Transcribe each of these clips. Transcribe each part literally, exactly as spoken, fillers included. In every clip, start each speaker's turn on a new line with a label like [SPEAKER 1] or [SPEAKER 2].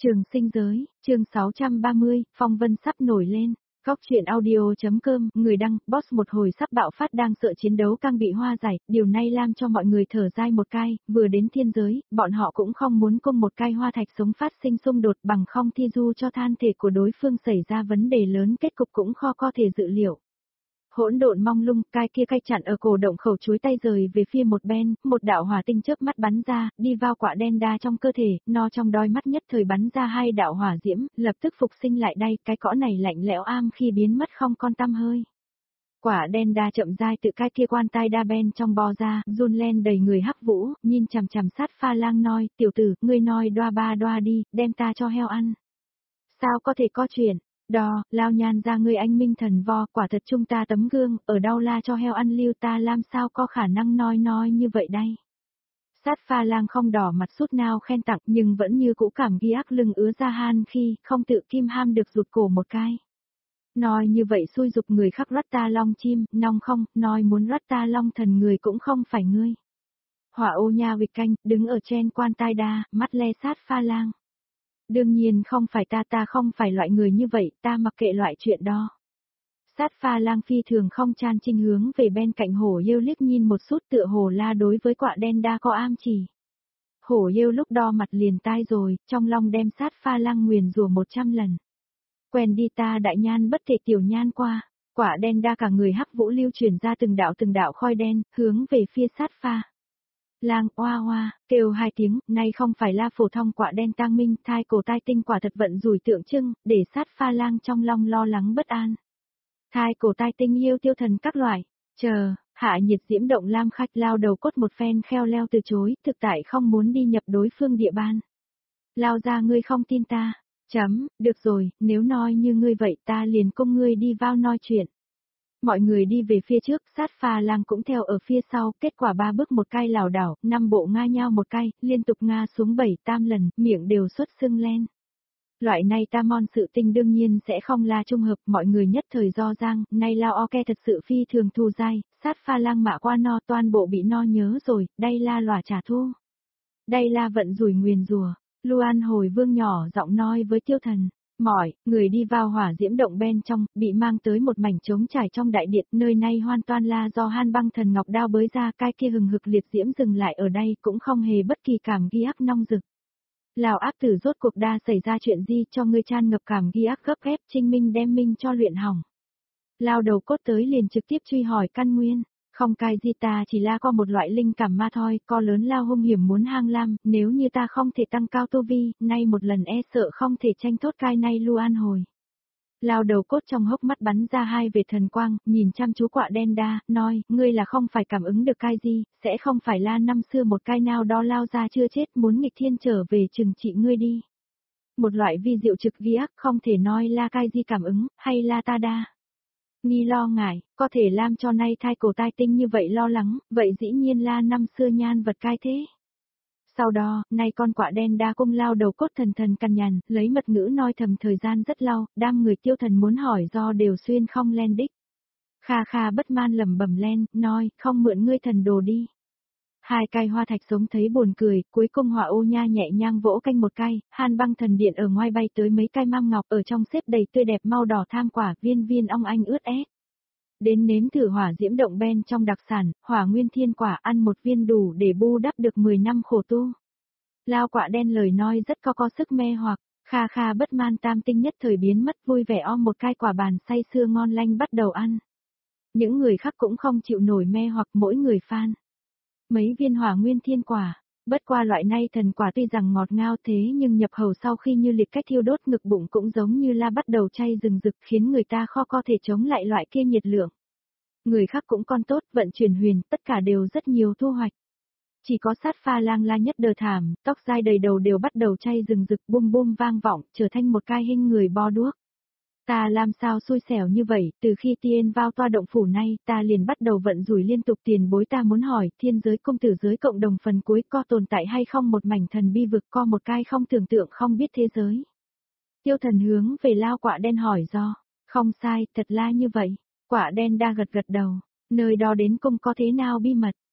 [SPEAKER 1] Trường sinh giới, chương sáu trăm ba mươi, phong vân sắp nổi lên. Góc truyện audio.com, người đăng, boss một hồi sắp bạo phát đang sợ chiến đấu càng bị hoa giải, điều này làm cho mọi người thở dai một cái, vừa đến thiên giới, bọn họ cũng không muốn cùng một cái hoa thạch sống phát sinh xung đột bằng không thi du cho than thể của đối phương xảy ra vấn đề lớn kết cục cũng khó có thể dự liệu. Hỗn độn mong lung, cái kia cây chặn ở cổ động khẩu chuối tay rời về phía một bên, một đạo hỏa tinh chớp mắt bắn ra, đi vào quả đen đa trong cơ thể, no trong đôi mắt nhất thời bắn ra hai đạo hỏa diễm, lập tức phục sinh lại đây, cái cõ này lạnh lẽo am khi biến mất không con tăm hơi. Quả đen đa chậm rãi tự cái kia quan tai đa ben trong bò ra, run lên đầy người hắc vũ, nhìn chằm chằm sát pha lang nói, tiểu tử, ngươi nói đoa ba đoa đi, đem ta cho heo ăn. Sao có thể có chuyện? Đò, lao nhan ra ngươi anh minh thần vo, quả thật chúng ta tấm gương, ở đâu la cho heo ăn lưu ta làm sao có khả năng nói nói như vậy đây. Sát pha lang không đỏ mặt sút nào khen tặng nhưng vẫn như cũ cảm ghi ác lưng ứa ra han khi không tự kim ham được rụt cổ một cái. Nói như vậy xui dục người khác rắt ta long chim, nong không, nói muốn rắt ta long thần người cũng không phải ngươi. Hỏa ô nha vịt canh, đứng ở trên quan tai đa, mắt le sát pha lang. Đương nhiên không phải ta ta không phải loại người như vậy, ta mặc kệ loại chuyện đó. Sát pha lang phi thường không chan trinh hướng về bên cạnh hổ yêu liếc nhìn một sút tựa hồ la đối với quạ đen đa có am chỉ. Hổ yêu lúc đo mặt liền tai rồi, trong lòng đem sát pha lang nguyền rủa một trăm lần. Quen đi ta đại nhan bất thể tiểu nhan qua, quả đen đa cả người hắc vũ lưu chuyển ra từng đạo từng đạo khói đen, hướng về phía sát pha. Lang oa oa, kêu hai tiếng, nay không phải la phổ thông quả đen tang minh, thai cổ tai tinh quả thật vận rủi tượng trưng, để sát pha lang trong lòng lo lắng bất an. Thai cổ tai tinh yêu tiêu thần các loại, chờ, hạ nhiệt diễm động lam khách lao đầu cốt một phen kheo leo từ chối, thực tại không muốn đi nhập đối phương địa bàn. Lao ra ngươi không tin ta, chấm, được rồi, nếu nói như ngươi vậy ta liền cùng ngươi đi vào nói chuyện. Mọi người đi về phía trước, sát pha lang cũng theo ở phía sau, kết quả ba bước một cái lảo đảo, năm bộ nga nhau một cái, liên tục nga xuống bảy tam lần, miệng đều xuất sưng lên. Loại này ta mon sự tình đương nhiên sẽ không là trung hợp, mọi người nhất thời do giang, nay lao o ke thật sự phi thường thu dai, sát pha lang mạ qua no toàn bộ bị no nhớ rồi, đây là lòa trả thu. Đây là vận rủi nguyền rùa, Luan hồi vương nhỏ giọng nói với tiêu thần. Mỏi, người đi vào hỏa diễm động bên trong, bị mang tới một mảnh trống trải trong đại điện, nơi này hoàn toàn là do han băng thần ngọc đao bới ra, cái kia hừng hực liệt diễm dừng lại ở đây cũng không hề bất kỳ cảm ghi ác nong rực. Lào ác tử rốt cuộc đa xảy ra chuyện gì cho ngươi chan ngập cảm ghi ác gấp ép trinh minh đem minh cho luyện hỏng. Lao đầu cốt tới liền trực tiếp truy hỏi căn nguyên. Không cái gì ta chỉ là có một loại linh cảm ma thôi, co lớn lao hung hiểm muốn hang lam, nếu như ta không thể tăng cao tu vi, nay một lần e sợ không thể tranh thốt cai nay lu an hồi. Lao đầu cốt trong hốc mắt bắn ra hai vệt thần quang, nhìn chăm chú quạ đen đa, nói, ngươi là không phải cảm ứng được cái gì, sẽ không phải là năm xưa một cái nào đó lao ra chưa chết muốn nghịch thiên trở về trừng trị ngươi đi. Một loại vi diệu trực ghi ác không thể nói là cái gì cảm ứng, hay là ta đa. Ni lo ngại, có thể làm cho nay thai cổ tai tinh như vậy lo lắng, vậy dĩ nhiên là năm xưa nhan vật cai thế. Sau đó, nay con quạ đen đa cung lao đầu cốt thần thần căn nhằn, lấy mật ngữ nói thầm thời gian rất lâu, đam người tiêu thần muốn hỏi do đều xuyên không len đích. Kha kha bất man lẩm bẩm len, nói, không mượn ngươi thần đồ đi. Hai cây hoa thạch sống thấy buồn cười, cuối cùng hỏa ô nha nhẹ nhàng vỗ canh một cây, han băng thần điện ở ngoài bay tới mấy cây mam ngọc ở trong xếp đầy tươi đẹp mau đỏ tham quả viên viên ong anh ướt ét. Đến nếm thử hỏa diễm động ben trong đặc sản, hỏa nguyên thiên quả ăn một viên đủ để bù đắp được mười năm khổ tu. Lao quạ đen lời nói rất có có sức mê hoặc, kha kha bất man tam tinh nhất thời biến mất vui vẻ om một cái quả bàn say sưa ngon lanh bắt đầu ăn. Những người khác cũng không chịu nổi mê hoặc mỗi người phan. Mấy viên hỏa nguyên thiên quả, bất qua loại này thần quả tuy rằng ngọt ngào thế nhưng nhập khẩu sau khi như liệt cách thiêu đốt ngực bụng cũng giống như la bắt đầu chay rừng rực khiến người ta khó có thể chống lại loại kia nhiệt lượng. Người khác cũng con tốt, vận chuyển huyền, tất cả đều rất nhiều thu hoạch. Chỉ có sát pha lang la nhất đờ thảm, tóc dai đầy đầu đều bắt đầu chay rừng rực bum bum vang vọng, trở thành một cái hình người bo đuốc. Ta làm sao xui xẻo như vậy, từ khi tiên vào toa động phủ nay, ta liền bắt đầu vận rủi liên tục tiền bối ta muốn hỏi, thiên giới công tử giới cộng đồng phần cuối có tồn tại hay không một mảnh thần bi vực co một cái không tưởng tượng không biết thế giới. Tiêu thần hướng về lao quạ đen hỏi do, không sai, thật là như vậy, quạ đen đa gật gật đầu, nơi đó đến cung có thế nào bi mật,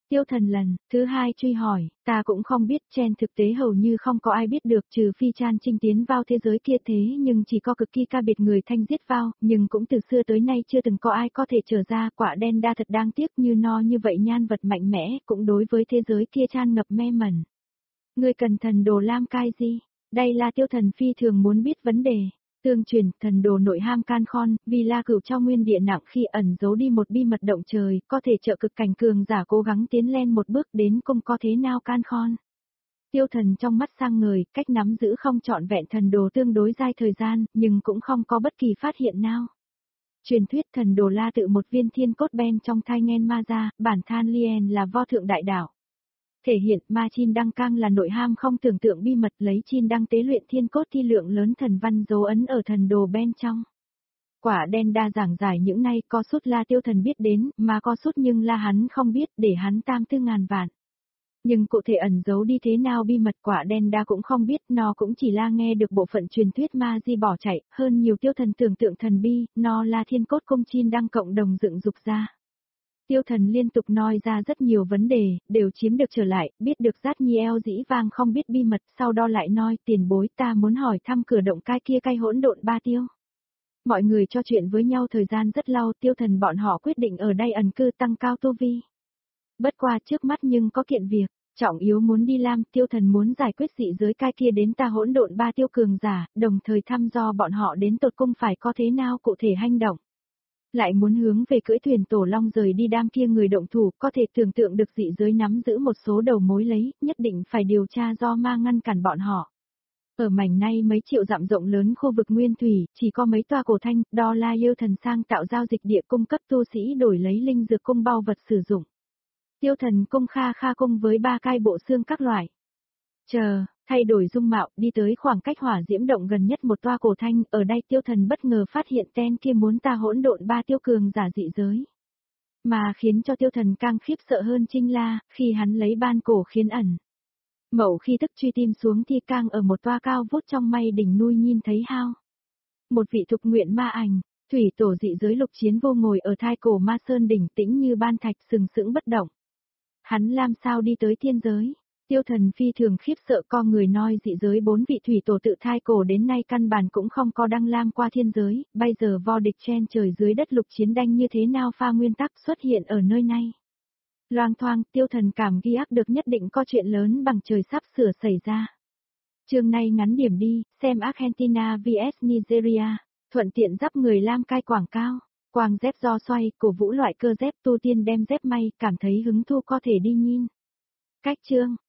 [SPEAKER 1] Tiêu Thần lần thứ hai truy hỏi, ta cũng không biết, trên thực tế hầu như không có ai biết được trừ phi Chan Trinh tiến vào thế giới kia, thế nhưng chỉ có cực kỳ ca biệt người thanh giết vào, nhưng cũng từ xưa tới nay chưa từng có ai có thể trở ra. Quả đen đa thật đáng tiếc, như no như vậy nhan vật mạnh mẽ, cũng đối với thế giới kia tràn ngập mê mẩn. Ngươi cần thần đồ lam cai gì? Đây là Tiêu Thần phi thường muốn biết vấn đề. Tương truyền, thần đồ nội ham can khon, vì La Cửu cho nguyên địa nặng khi ẩn giấu đi một bi mật động trời, có thể trợ cực cảnh cường giả cố gắng tiến lên một bước đến cung có thế nào can khon. Tiêu Thần trong mắt sang ngời, cách nắm giữ không trọn vẹn thần đồ tương đối dài thời gian, nhưng cũng không có bất kỳ phát hiện nào. Truyền thuyết thần đồ La tự một viên thiên cốt ben trong thai nghen ma ra, bản than lien là vô thượng đại đạo. Thể hiện ma chin đăng cang là nội ham không tưởng tượng bi mật, lấy chin đăng tế luyện thiên cốt thi lượng lớn thần văn dấu ấn ở thần đồ bên trong. Quả đen đa giảng giải những nay có sút la Tiêu Thần biết đến, mà có sút nhưng la hắn không biết, để hắn tam tư ngàn vạn. Nhưng cụ thể ẩn giấu đi thế nào bi mật quả đen đa cũng không biết, nó cũng chỉ la nghe được bộ phận truyền thuyết ma di bỏ chạy, hơn nhiều Tiêu Thần tưởng tượng thần bi, nó là thiên cốt công chin đăng cộng đồng dựng dục ra. Tiêu Thần liên tục nói ra rất nhiều vấn đề, đều chiếm được trở lại, biết được Giác Nhi eo dĩ vang không biết bi mật, sau đó lại nói tiền bối ta muốn hỏi thăm cửa động cai kia cai hỗn độn ba tiêu. Mọi người cho chuyện với nhau thời gian rất lâu, Tiêu Thần bọn họ quyết định ở đây ẩn cư tăng cao tu vi. Bất qua trước mắt nhưng có kiện việc, trọng yếu muốn đi Lam, Tiêu Thần muốn giải quyết dị giới cai kia đến ta hỗn độn ba tiêu cường giả, đồng thời thăm dò bọn họ đến tột cung phải có thế nào cụ thể hành động. Lại muốn hướng về cưỡi thuyền tổ long rời đi đám kia người động thủ, có thể tưởng tượng được dị giới nắm giữ một số đầu mối lấy, nhất định phải điều tra do ma ngăn cản bọn họ. Ở mảnh này mấy triệu dặm rộng lớn khu vực nguyên thủy, chỉ có mấy tòa cổ thanh, đó là yêu thần sang tạo giao dịch địa cung cấp tu sĩ đổi lấy linh dược cung bao vật sử dụng. Tiêu Thần cung kha kha cung với ba cai bộ xương các loại. Chờ, thay đổi dung mạo, đi tới khoảng cách hỏa diễm động gần nhất một toa cổ thanh, ở đây Tiêu Thần bất ngờ phát hiện tên kia muốn ta hỗn độn ba tiêu cường giả dị giới. Mà khiến cho Tiêu Thần càng khiếp sợ hơn chính là, khi hắn lấy ban cổ khiến ẩn. Mậu khi thức truy tim xuống thì càng ở một toa cao vút trong mây đỉnh nuôi nhìn thấy hao. Một vị thục nguyện ma ảnh, thủy tổ dị giới lục chiến vô ngồi ở thai cổ ma sơn đỉnh tĩnh như ban thạch sừng sững bất động. Hắn làm sao đi tới thiên giới? Tiêu Thần phi thường khiếp sợ, con người nói dị giới bốn vị thủy tổ tự thai cổ đến nay căn bản cũng không có đăng lam qua thiên giới, bây giờ vo địch chen trời dưới đất lục chiến đanh như thế nào pha nguyên tắc xuất hiện ở nơi này. Loang thoang, Tiêu Thần cảm ghi ác được nhất định có chuyện lớn bằng trời sắp sửa xảy ra. Chương này ngắn điểm đi, xem Argentina vs Nigeria, thuận tiện dắp người lam cai quảng cao, quang dép do xoay, cổ vũ loại cơ dép tu tiên đem dép may, cảm thấy hứng thu có thể đi nhìn. Cách chương